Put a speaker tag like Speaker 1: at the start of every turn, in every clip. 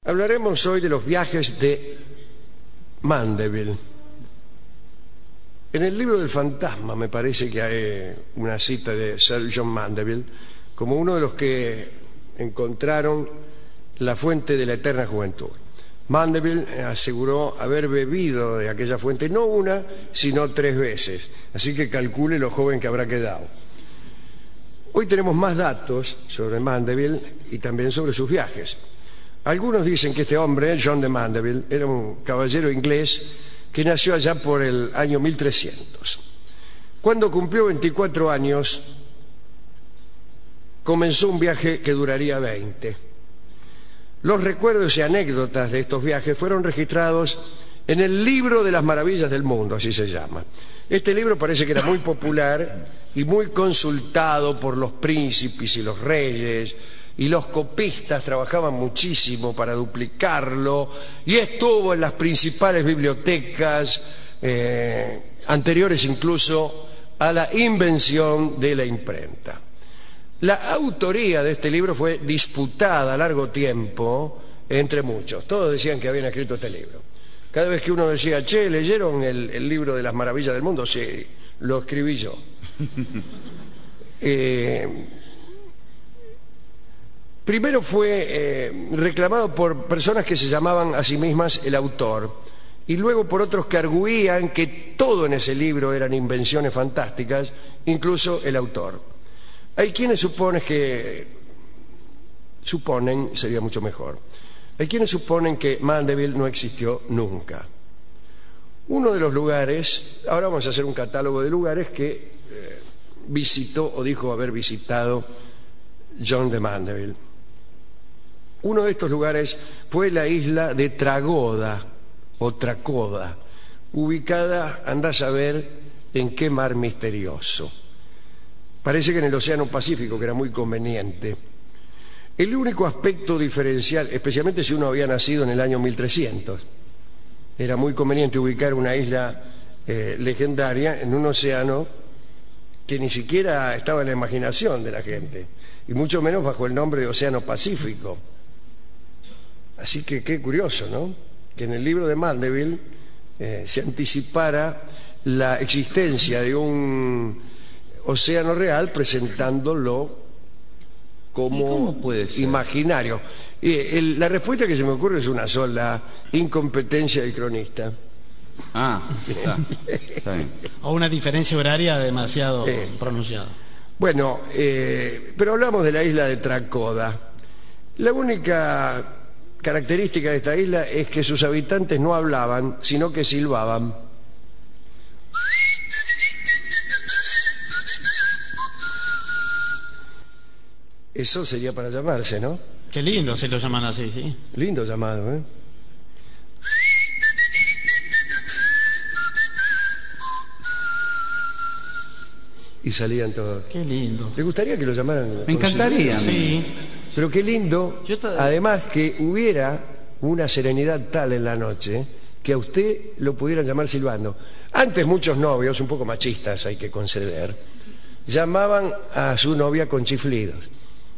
Speaker 1: Hablaremos hoy de los viajes de Mandeville. En el libro del fantasma me parece que hay una cita de Sir John Mandeville como uno de los que encontraron la fuente de la eterna juventud. Mandeville aseguró haber bebido de aquella fuente no una, sino 3 veces. Así que calcule lo joven que habrá quedado. Hoy tenemos más datos sobre Mandeville y también sobre sus viajes. Algunos dicen que este hombre, John de Mandeville, era un caballero inglés que nació allá por el año 1300. Cuando cumplió 24 años, comenzó un viaje que duraría 20. Los recuerdos y anécdotas de estos viajes fueron registrados en el Libro de las Maravillas del Mundo, así se llama. Este libro parece que era muy popular y muy consultado por los príncipes y los reyes, y los copistas trabajaban muchísimo para duplicarlo, y estuvo en las principales bibliotecas anteriores incluso a la invención de la imprenta. La autoría de este libro fue disputada a largo tiempo entre muchos. Todos decían que habían escrito este libro. Cada vez que uno decía, che, ¿leyeron el libro de las maravillas del mundo? Sí, lo escribí yo. Primero fue reclamado por personas que se llamaban a sí mismas el autor, y luego por otros que arguían que todo en ese libro eran invenciones fantásticas, incluso el autor. Hay quienes sería mucho mejor, hay quienes suponen que Mandeville no existió nunca. Uno de los lugares, ahora vamos a hacer un catálogo de lugares que visitó o dijo haber visitado John de Mandeville. Uno de estos lugares fue la isla de Tragoda o Tracoda, ubicada, andá a saber en qué mar misterioso. Parece que en el Océano Pacífico, que era muy conveniente. El único aspecto diferencial, especialmente si uno había nacido en el año 1300, era muy conveniente ubicar una isla legendaria en un océano que ni siquiera estaba en la imaginación de la gente, y mucho menos bajo el nombre de Océano Pacífico. Así que qué curioso, ¿no?, que en el libro de Mandeville se anticipara la existencia de un océano real presentándolo como imaginario. La respuesta que se me ocurre es una sola: incompetencia del cronista.
Speaker 2: Está bien.
Speaker 3: O una diferencia horaria demasiado pronunciada.
Speaker 1: Bueno, pero hablamos de la isla de Tracoda. La única característica de esta isla es que sus habitantes no hablaban, sino que silbaban. Eso sería para llamarse, ¿no?
Speaker 3: Qué lindo se lo llaman así, sí.
Speaker 1: Lindo llamado, ¿eh? Y salían todos.
Speaker 3: Qué lindo.
Speaker 1: ¿Le gustaría que lo llamaran?
Speaker 2: Me encantaría.
Speaker 3: Sí.
Speaker 1: Pero qué lindo, además, que hubiera una serenidad tal en la noche que a usted lo pudieran llamar silbando. Antes muchos novios, un poco machistas hay que conceder, llamaban a su novia con chiflidos.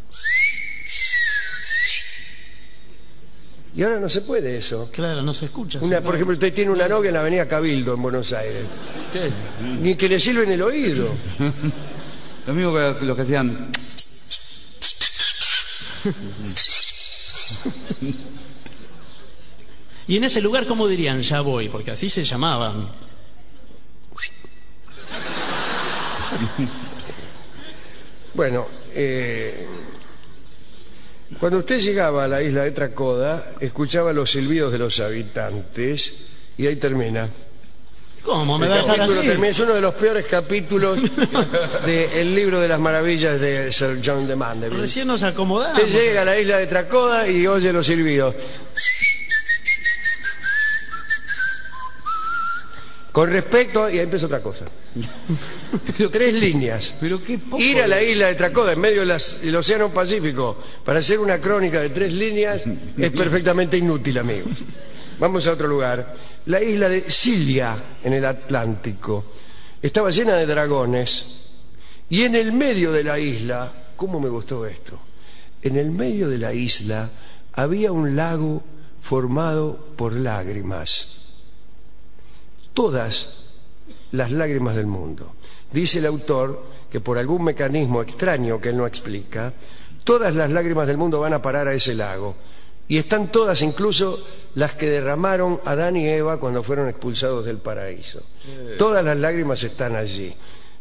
Speaker 1: Y ahora no se puede eso.
Speaker 3: Claro, no se escucha.
Speaker 1: Por ejemplo, usted tiene una novia en la avenida Cabildo, en Buenos Aires. Ni que le silben el oído.
Speaker 2: Lo mismo que los que hacían.
Speaker 3: Y en ese lugar, ¿cómo dirían? Ya voy, porque así se llamaban.
Speaker 1: Bueno, cuando usted llegaba a la isla de Tracoda, escuchaba los silbidos de los habitantes, y ahí termina.
Speaker 3: ¿Cómo? ¿Me va a dejar así?
Speaker 1: Es uno de los peores capítulos del libro de las maravillas de Sir John de Mandeville.
Speaker 3: Recién nos acomodamos.
Speaker 1: Usted llega a la isla de Tracoda y oye los silbidos. Con respecto, y ahí empieza otra cosa. 3 líneas.
Speaker 2: Pero qué poco.
Speaker 1: Ir a la isla de Tracoda en medio del Océano Pacífico para hacer una crónica de 3 líneas es perfectamente inútil, amigos. Vamos a otro lugar. La isla de Scilia, en el Atlántico, estaba llena de dragones, y en el medio de la isla, ¿cómo me gustó esto? En el medio de la isla había un lago formado por lágrimas. Todas las lágrimas del mundo. Dice el autor que por algún mecanismo extraño que él no explica, todas las lágrimas del mundo van a parar a ese lago. Y están todas, incluso las que derramaron Adán y Eva cuando fueron expulsados del paraíso. Todas las lágrimas están allí.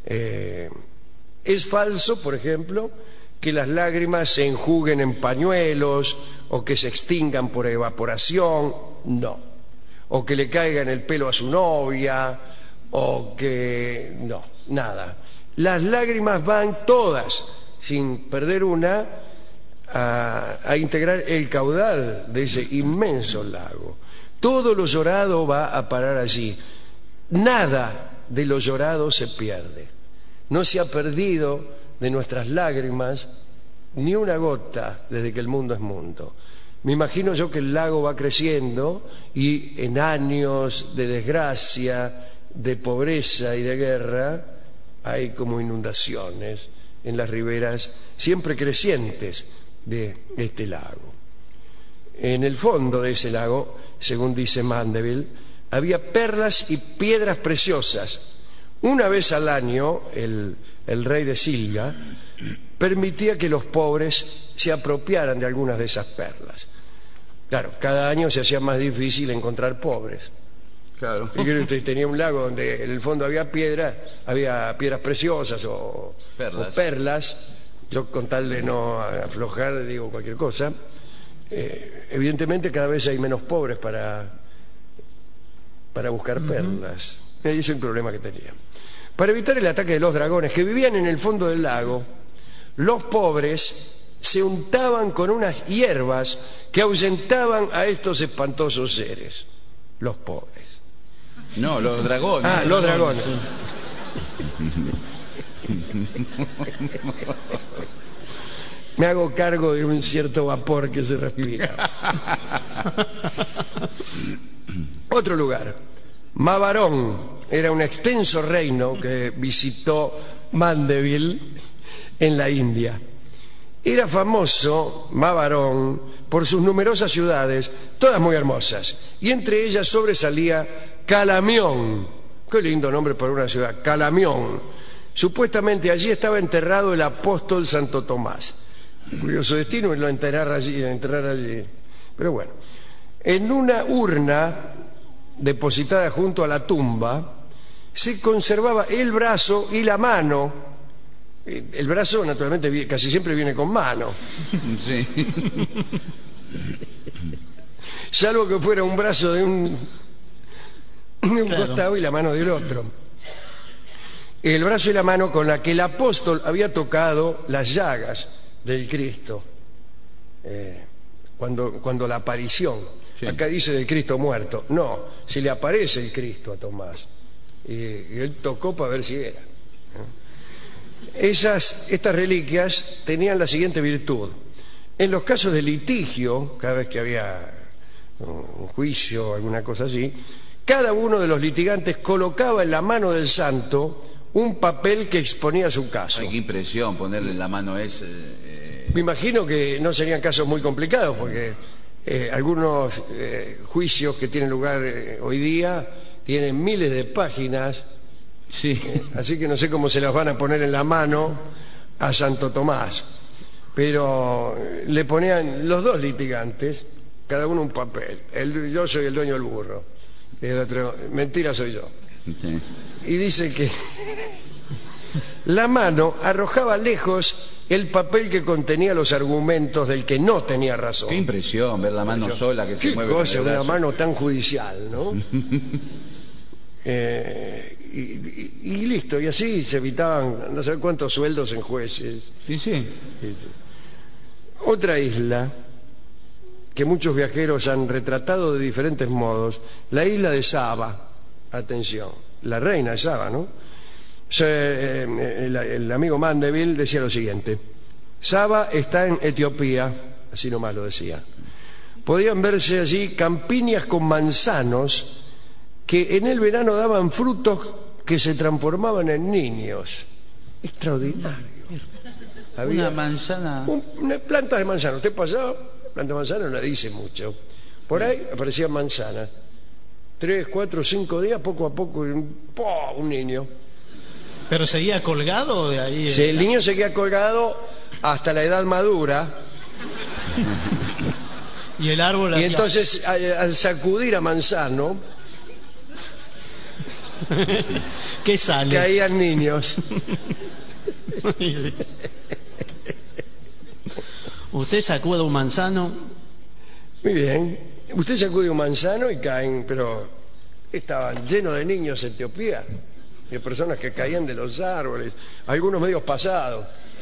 Speaker 1: Es falso, por ejemplo, que las lágrimas se enjuguen en pañuelos o que se extingan por evaporación, no. O que le caiga en el pelo a su novia, o que... no, nada. Las lágrimas van todas, sin perder una, a integrar el caudal de ese inmenso lago. Todo lo llorado va a parar allí. Nada de lo llorado se pierde. No se ha perdido de nuestras lágrimas ni una gota desde que el mundo es mundo. Me imagino yo que el lago va creciendo y en años de desgracia, de pobreza y de guerra, hay como inundaciones en las riberas siempre crecientes de este lago. En el fondo de ese lago, según dice Mandeville, había perlas y piedras preciosas. Una vez al año, el rey de Silga permitía que los pobres se apropiaran de algunas de esas perlas. Claro, cada año se hacía más difícil encontrar pobres.
Speaker 2: Claro.
Speaker 1: Y que usted tenía un lago donde en el fondo había piedras preciosas o perlas. Yo, con tal de no aflojar, digo cualquier cosa. Evidentemente cada vez hay menos pobres para buscar perlas. Ese es el problema que tenía. Para evitar el ataque de los dragones que vivían en el fondo del lago, los pobres se untaban con unas hierbas que ahuyentaban a estos espantosos seres. Los pobres.
Speaker 2: No, los dragones.
Speaker 1: Ah, los dragones.
Speaker 3: Sí.
Speaker 1: Me hago cargo de un cierto vapor que se respira. Otro lugar, Mavarón, era un extenso reino que visitó Mandeville en la India. Era famoso Mavarón por sus numerosas ciudades, todas muy hermosas, y entre ellas sobresalía Calamión. Qué lindo nombre para una ciudad, Calamión. Supuestamente allí estaba enterrado el apóstol Santo Tomás. Curioso destino lo enterrar allí. Pero bueno, en una urna depositada junto a la tumba se conservaba el brazo y la mano. El brazo, naturalmente, casi siempre viene con mano.
Speaker 2: Sí.
Speaker 1: Salvo que fuera un brazo de un
Speaker 3: Claro.
Speaker 1: costado y la mano del otro. El brazo y la mano con la que el apóstol había tocado las llagas del Cristo. Cuando la aparición.
Speaker 2: Sí.
Speaker 1: Acá dice del Cristo muerto. No, se le aparece el Cristo a Tomás. Y él tocó para ver si era. Estas reliquias tenían la siguiente virtud. En los casos de litigio, cada vez que había un juicio o alguna cosa así, cada uno de los litigantes colocaba en la mano del santo un papel que exponía su caso.
Speaker 2: Ay, qué impresión ponerle en la mano ese.
Speaker 1: Me imagino que no serían casos muy complicados, porque algunos juicios que tienen lugar hoy día tienen miles de páginas.
Speaker 2: Sí.
Speaker 1: Así que no sé cómo se las van a poner en la mano a Santo Tomás. Pero le ponían los dos litigantes, cada uno un papel. Yo soy el dueño del burro. Y el otro, mentira, soy yo.
Speaker 2: Sí.
Speaker 1: Y dice que la mano arrojaba lejos el papel que contenía los argumentos del que no tenía razón.
Speaker 2: Qué impresión ver la mano sola que se
Speaker 1: Qué
Speaker 2: mueve con
Speaker 1: cosa,
Speaker 2: el
Speaker 1: una
Speaker 2: brazo.
Speaker 1: mano tan judicial, ¿no? Y listo, y así se evitaban no sé cuántos sueldos en jueces.
Speaker 2: Sí, sí.
Speaker 1: Otra isla que muchos viajeros han retratado de diferentes modos, la isla de Saba. Atención, la reina de Saba, ¿no? El amigo Mandeville decía lo siguiente: Saba está en Etiopía, así nomás lo decía. Podían verse allí campiñas con manzanos que en el verano daban frutos que se transformaban en niños. Extraordinario.
Speaker 2: Una manzana.
Speaker 1: Una planta de manzano. Usted pasaba, planta de manzano no dice mucho. Por ahí aparecían manzanas. 3, 4, 5 días, poco a poco, un niño.
Speaker 3: ¿Pero seguía colgado de ahí?
Speaker 1: Sí, el niño seguía colgado hasta la edad madura.
Speaker 3: Y el árbol
Speaker 1: Y
Speaker 3: hacía...
Speaker 1: entonces, al sacudir a Manzano,
Speaker 3: ¿Qué sale?
Speaker 1: caían niños.
Speaker 3: Usted sacude un manzano.
Speaker 1: Muy bien. Usted sacude un manzano y caen, pero estaban llenos de niños en Etiopía, de personas que caían de los árboles, algunos medios pasados.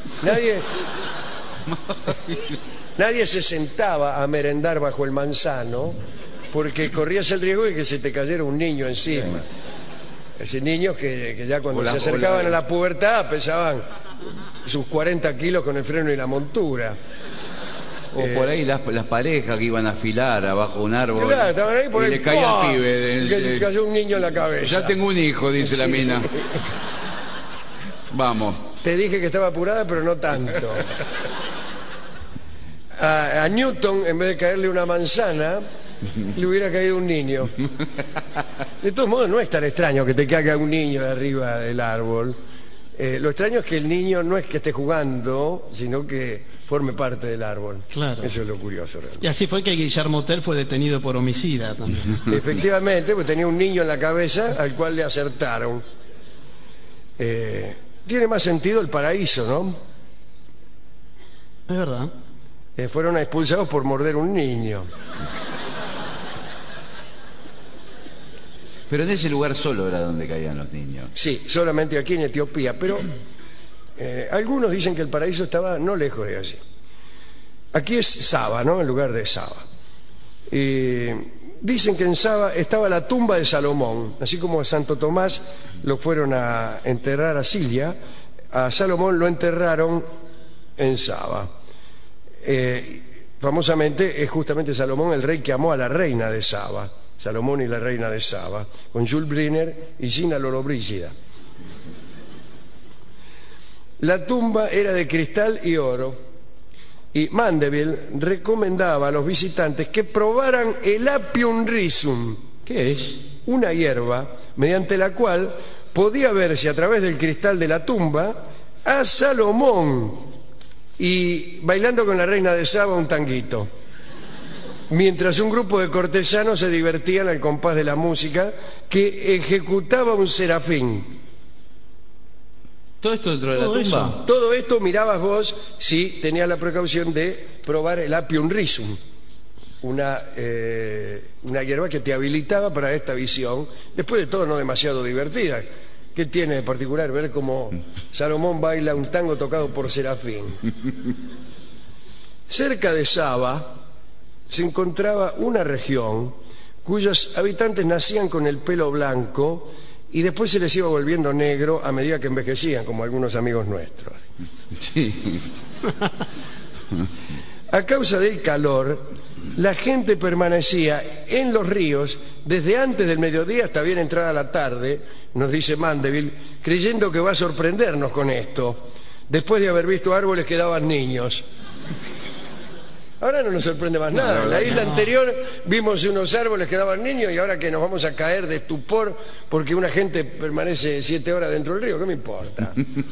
Speaker 1: Nadie se sentaba a merendar bajo el manzano porque corrías el riesgo de que se te cayera un niño encima. Ese niños que ya cuando se acercaban a la pubertad pesaban sus 40 kilos con el freno y la montura.
Speaker 2: O por ahí las parejas que iban a afilar abajo de un árbol.
Speaker 1: Claro, estaban ahí por
Speaker 2: y
Speaker 1: ahí,
Speaker 2: le caía
Speaker 1: ¡pah!
Speaker 2: el pibe.
Speaker 1: Que le cayó un niño en la cabeza.
Speaker 2: Ya tengo un hijo, dice la mina. Vamos.
Speaker 1: Te dije que estaba apurada, pero no tanto. A Newton, en vez de caerle una manzana, le hubiera caído un niño. De todos modos, no es tan extraño que te caiga un niño de arriba del árbol. Lo extraño es que el niño no es que esté jugando, sino que forme parte del árbol.
Speaker 3: Claro.
Speaker 1: Eso es lo curioso, realmente.
Speaker 3: Y así fue que Guillermo Tell fue detenido por homicida también.
Speaker 1: Efectivamente, pues tenía un niño en la cabeza al cual le acertaron. Tiene más sentido El Paraíso, ¿no?
Speaker 3: Es verdad.
Speaker 1: Fueron expulsados por morder un niño.
Speaker 2: Pero en ese lugar solo era donde caían los niños.
Speaker 1: Sí, solamente aquí en Etiopía, pero algunos dicen que El Paraíso estaba no lejos de allí. Aquí es Saba, ¿no? En lugar de Saba. Dicen que en Saba estaba la tumba de Salomón, así como a Santo Tomás lo fueron a enterrar a Silia, a Salomón lo enterraron en Saba. Famosamente es justamente Salomón el rey que amó a la reina de Saba. Salomón y la reina de Saba, con Jules Briner y Gina Lollobrigida. La tumba era de cristal y oro, y Mandeville recomendaba a los visitantes que probaran el Apium rhizum.
Speaker 2: ¿Qué es?
Speaker 1: Una hierba mediante la cual podía verse a través del cristal de la tumba a Salomón y bailando con la reina de Saba un tanguito, mientras un grupo de cortesanos se divertían al compás de la música que ejecutaba un serafín.
Speaker 2: ¿Todo esto dentro de la
Speaker 3: Todo
Speaker 2: tumba?
Speaker 3: eso.
Speaker 1: Todo esto mirabas vos si tenías la precaución de probar el Apium rhizum, una hierba que te habilitaba para esta visión, después de todo no demasiado divertida. ¿Qué tiene de particular ver cómo Salomón baila un tango tocado por serafín? Cerca de Saba se encontraba una región cuyos habitantes nacían con el pelo blanco y después se les iba volviendo negro a medida que envejecían, como algunos amigos nuestros.
Speaker 2: Sí.
Speaker 1: A causa del calor, la gente permanecía en los ríos desde antes del mediodía hasta bien entrada la tarde, nos dice Mandeville, creyendo que va a sorprendernos con esto, después de haber visto árboles que daban niños. Ahora no nos sorprende más nada. En la isla anterior vimos unos árboles que daban niños y ahora que nos vamos a caer de estupor porque una gente permanece 7 horas dentro del río, ¿qué me importa?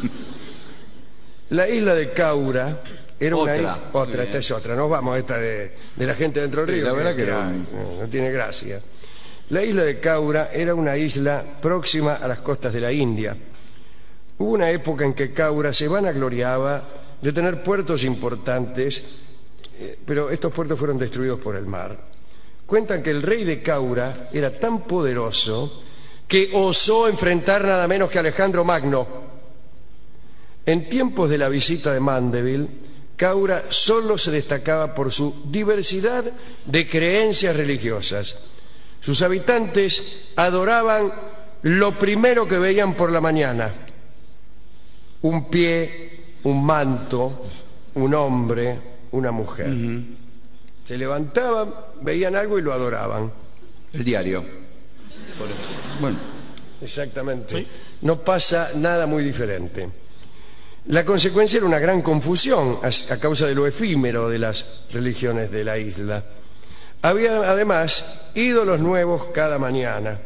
Speaker 1: La isla de Caura era una isla... Otra, esta es otra. Nos vamos a esta de la gente dentro del río.
Speaker 2: La verdad que
Speaker 1: no tiene gracia. La isla de Caura era una isla próxima a las costas de la India. Hubo una época en que Caura se vanagloriaba de tener puertos importantes, pero estos puertos fueron destruidos por el mar. Cuentan que el rey de Caura era tan poderoso que osó enfrentar nada menos que a Alejandro Magno. En tiempos de la visita de Mandeville, Caura solo se destacaba por su diversidad de creencias religiosas. Sus habitantes adoraban lo primero que veían por la mañana: un pie, un manto, un hombre, una mujer. Se levantaban, veían algo y lo adoraban.
Speaker 2: El diario. Bueno.
Speaker 1: Exactamente.
Speaker 3: ¿Sí?
Speaker 1: No pasa nada muy diferente. La consecuencia era una gran confusión a causa de lo efímero de las religiones de la isla. Había además ídolos nuevos cada mañana.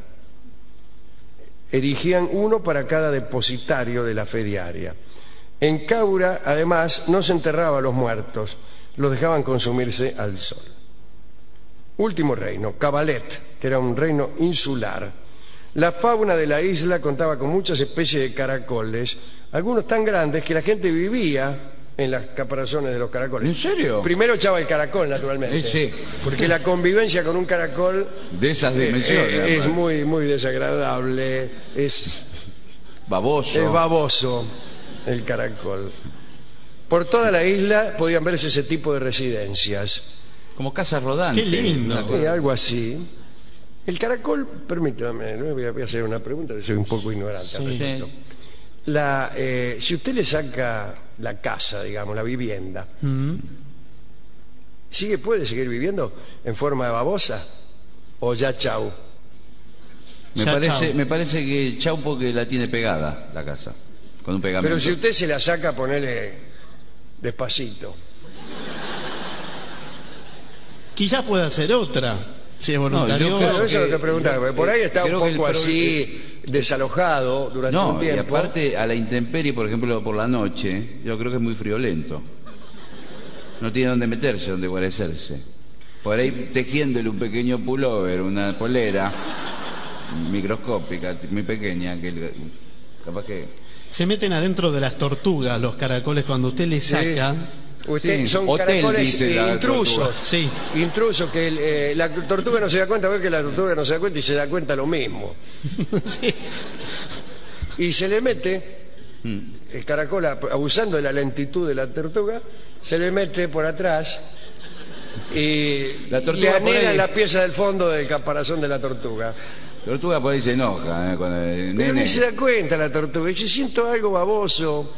Speaker 1: Erigían uno para cada depositario de la fe diaria. En Caura, además, no se enterraba a los muertos, los dejaban consumirse al sol. Último reino, Cabalet, que era un reino insular. La fauna de la isla contaba con muchas especies de caracoles, algunos tan grandes que la gente vivía en las caparazones de los caracoles.
Speaker 2: ¿En serio?
Speaker 1: Primero echaba el caracol, naturalmente.
Speaker 2: Sí.
Speaker 1: Porque la convivencia con un caracol
Speaker 2: De esas dimensiones.
Speaker 1: es
Speaker 2: además.
Speaker 1: muy, muy desagradable, es
Speaker 2: Baboso.
Speaker 1: baboso el caracol. Por toda la isla podían verse ese tipo de residencias.
Speaker 2: Como casas rodantes.
Speaker 3: Qué lindo.
Speaker 2: Una cosa.
Speaker 1: Algo así. El caracol, permítame, ¿no? Voy a hacer una pregunta, que soy un poco ignorante al respecto.
Speaker 2: Sí.
Speaker 1: Si usted le saca la casa, digamos, la vivienda, ¿puede seguir viviendo en forma de babosa? ¿O ya chau?
Speaker 3: Ya, chau.
Speaker 2: Me parece que chau porque la tiene pegada la casa. Con un pegamento.
Speaker 1: Pero si usted se la saca, ponele despacito.
Speaker 3: Quizás pueda hacer otra, si es voluntario.
Speaker 2: yo
Speaker 1: Claro,
Speaker 2: creo
Speaker 1: eso es lo que preguntaba, porque por ahí está un
Speaker 2: creo que el
Speaker 1: poco
Speaker 2: pro-
Speaker 1: así desalojado durante un
Speaker 2: No, y
Speaker 1: tiempo.
Speaker 2: aparte a la intemperie, por ejemplo, por la noche, yo creo que es muy friolento. No tiene dónde meterse, dónde guarecerse. Por ahí tejiéndole un pequeño pullover, una polera microscópica, muy pequeña, que capaz que...
Speaker 3: Se meten adentro de las tortugas los caracoles cuando usted les saca.
Speaker 1: Usted,
Speaker 2: Sí,
Speaker 1: son
Speaker 2: hotel,
Speaker 1: caracoles
Speaker 2: dice la
Speaker 1: intrusos.
Speaker 2: tortuga.
Speaker 3: Sí.
Speaker 1: Intrusos que la tortuga no se da cuenta, ve que la tortuga no se da cuenta y se da cuenta lo mismo.
Speaker 3: Sí.
Speaker 1: Y se le mete el caracol, abusando de la lentitud de la tortuga, se le mete por atrás y
Speaker 2: La tortuga
Speaker 1: le
Speaker 2: por
Speaker 1: anega
Speaker 2: ahí.
Speaker 1: la pieza del fondo del caparazón de la tortuga.
Speaker 2: La tortuga por ahí se enoja, con el
Speaker 1: Pero
Speaker 2: nene.
Speaker 1: ni se da cuenta la tortuga. Yo siento algo baboso.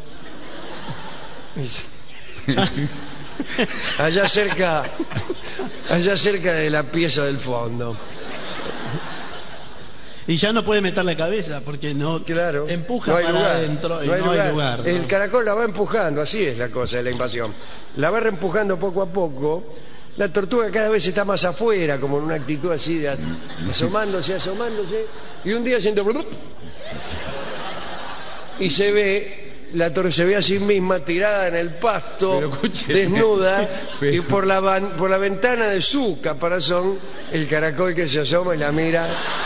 Speaker 1: Allá cerca de la pieza del fondo.
Speaker 3: Y ya no puede meter la cabeza porque no
Speaker 1: Claro.
Speaker 3: empuja
Speaker 1: No hay
Speaker 3: para
Speaker 1: lugar,
Speaker 3: adentro y
Speaker 1: no hay lugar.
Speaker 3: ¿no?
Speaker 1: El caracol la va empujando, así es la cosa de la invasión. La va reempujando poco a poco. La tortuga cada vez está más afuera, como en una actitud así de asomándose. Y un día siente... Y se ve a sí misma tirada en el pasto,
Speaker 2: Pero escúcheme.
Speaker 1: desnuda,
Speaker 2: Pero-
Speaker 1: y por la ventana de su caparazón, el caracol que se asoma y la mira.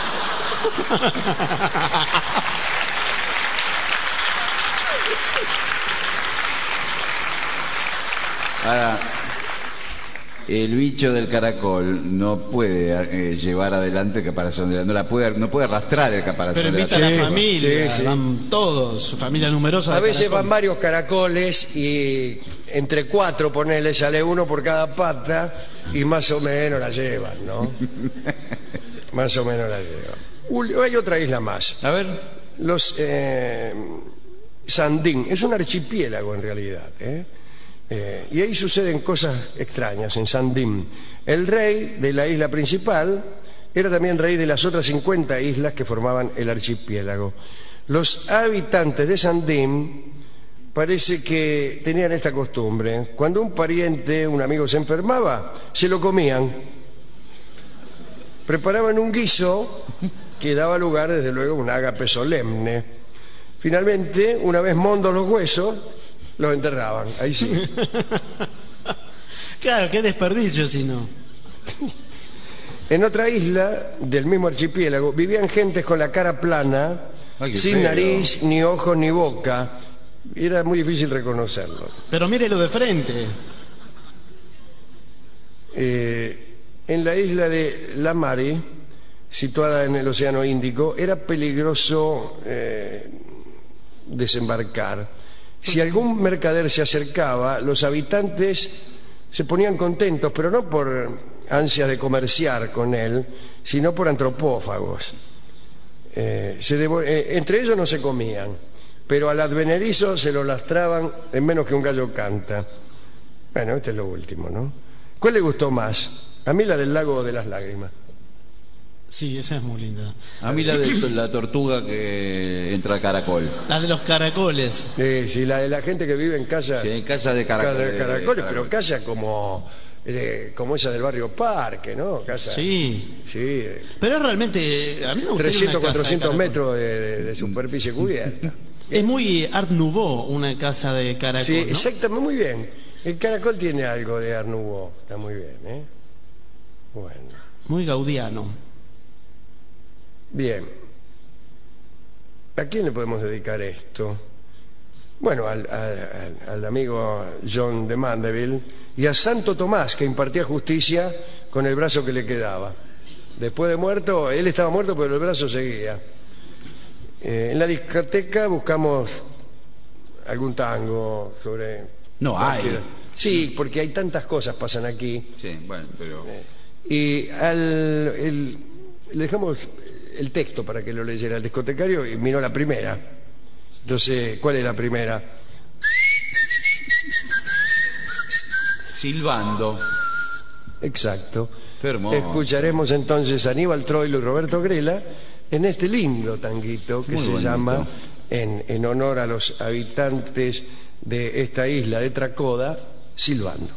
Speaker 2: Ahora, el bicho del caracol no puede llevar adelante el caparazón de la... No puede arrastrar el caparazón
Speaker 3: Pero
Speaker 2: de la
Speaker 3: invita a la
Speaker 2: tortuga.
Speaker 3: familia,
Speaker 1: sí.
Speaker 3: van todos, su familia numerosa.
Speaker 1: A
Speaker 3: de
Speaker 1: veces
Speaker 3: caracol.
Speaker 1: van varios caracoles y entre 4, ponele, sale uno por cada pata y más o menos la llevan, ¿no? Más o menos la llevan. Hay otra isla más.
Speaker 2: A ver,
Speaker 1: Los Sandín. Es un archipiélago en realidad, y ahí suceden cosas extrañas en Sandín. El rey de la isla principal era también rey de las otras 50 islas que formaban el archipiélago. Los habitantes de Sandín parece que tenían esta costumbre. Cuando un pariente, un amigo se enfermaba, se lo comían. Preparaban un guiso que daba lugar, desde luego, a un ágape solemne. Finalmente, una vez mondos los huesos, los enterraban. Ahí sí.
Speaker 3: Claro, qué desperdicio si no.
Speaker 1: En otra isla del mismo archipiélago vivían gentes con la cara plana,
Speaker 2: Ay, qué
Speaker 1: sin
Speaker 2: feo.
Speaker 1: nariz, ni ojos, ni boca. Era muy difícil reconocerlos.
Speaker 3: Pero mírelo de frente.
Speaker 1: En la isla de La Mare, situada en el Océano Índico, era peligroso desembarcar. Si algún mercader se acercaba, los habitantes se ponían contentos, pero no por ansias de comerciar con él, sino por antropófagos. Entre ellos no se comían, pero al advenedizo se lo lastraban en menos que un gallo canta. Bueno, este es lo último, ¿no? ¿Cuál le gustó más? A mí la del lago de las lágrimas.
Speaker 3: Sí, esa es muy linda.
Speaker 2: a mí la de la tortuga que entra a caracol.
Speaker 3: La de los caracoles.
Speaker 1: Sí, la de la gente que vive en casa,
Speaker 2: Sí, en casa de
Speaker 1: casa
Speaker 2: caracol.
Speaker 1: de caracoles, pero casa como como esa del barrio Parque, ¿no? Casa,
Speaker 3: Sí.
Speaker 1: sí,
Speaker 3: Pero es realmente, a mí me gustaría
Speaker 1: 300,
Speaker 3: una casa de
Speaker 1: 400
Speaker 3: caracol.
Speaker 1: metros de superficie cubierta.
Speaker 3: Es muy Art Nouveau una casa de caracol,
Speaker 1: Sí,
Speaker 3: ¿no?
Speaker 1: exactamente, muy bien. El caracol tiene algo de Art Nouveau, está muy bien, ¿eh? Bueno,
Speaker 3: Muy gaudiano.
Speaker 1: bien. ¿A quién le podemos dedicar esto? Bueno, al amigo John de Mandeville y a Santo Tomás, que impartía justicia con el brazo que le quedaba. Después de muerto, él estaba muerto, pero el brazo seguía. En la discoteca buscamos algún tango sobre...
Speaker 2: No hay.
Speaker 1: Sí, porque hay tantas cosas pasan aquí.
Speaker 2: Sí, bueno, pero...
Speaker 1: Y le dejamos el texto para que lo leyera el discotecario y miró la primera. Entonces, ¿cuál es la primera?
Speaker 2: Silbando.
Speaker 1: Exacto.
Speaker 2: Qué hermoso.
Speaker 1: Escucharemos entonces a Aníbal Troilo y Roberto Grela en este lindo tanguito que
Speaker 2: Muy
Speaker 1: se
Speaker 2: bonito.
Speaker 1: llama, en honor a los habitantes de esta isla de Tracoda, Silbando.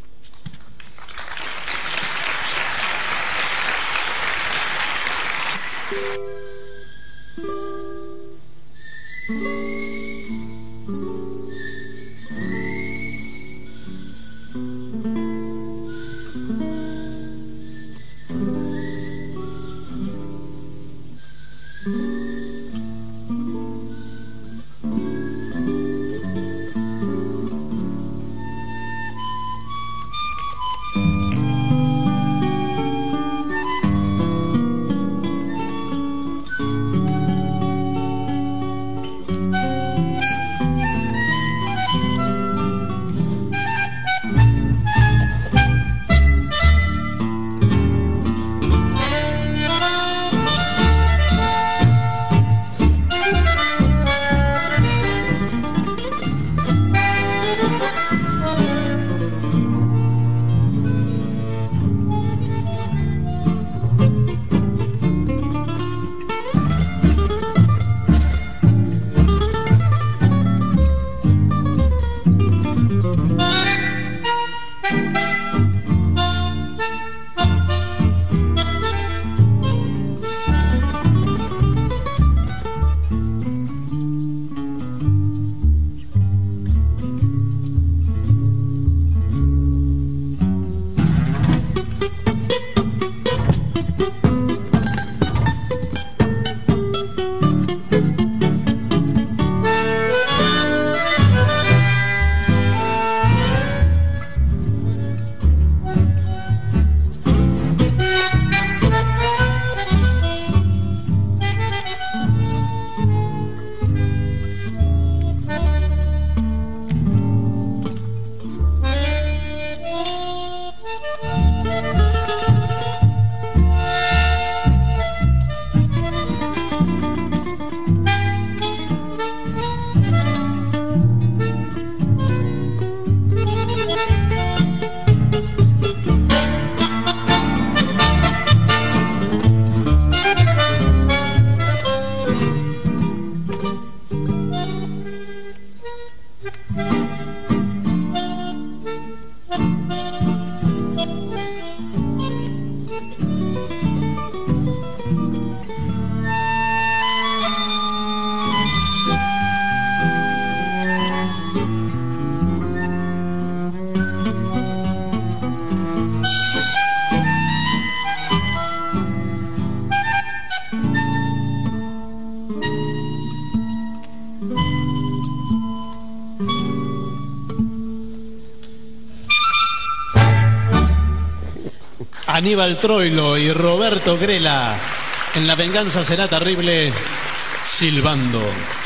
Speaker 3: Aníbal Troilo y Roberto Grela en La venganza será terrible, silbando.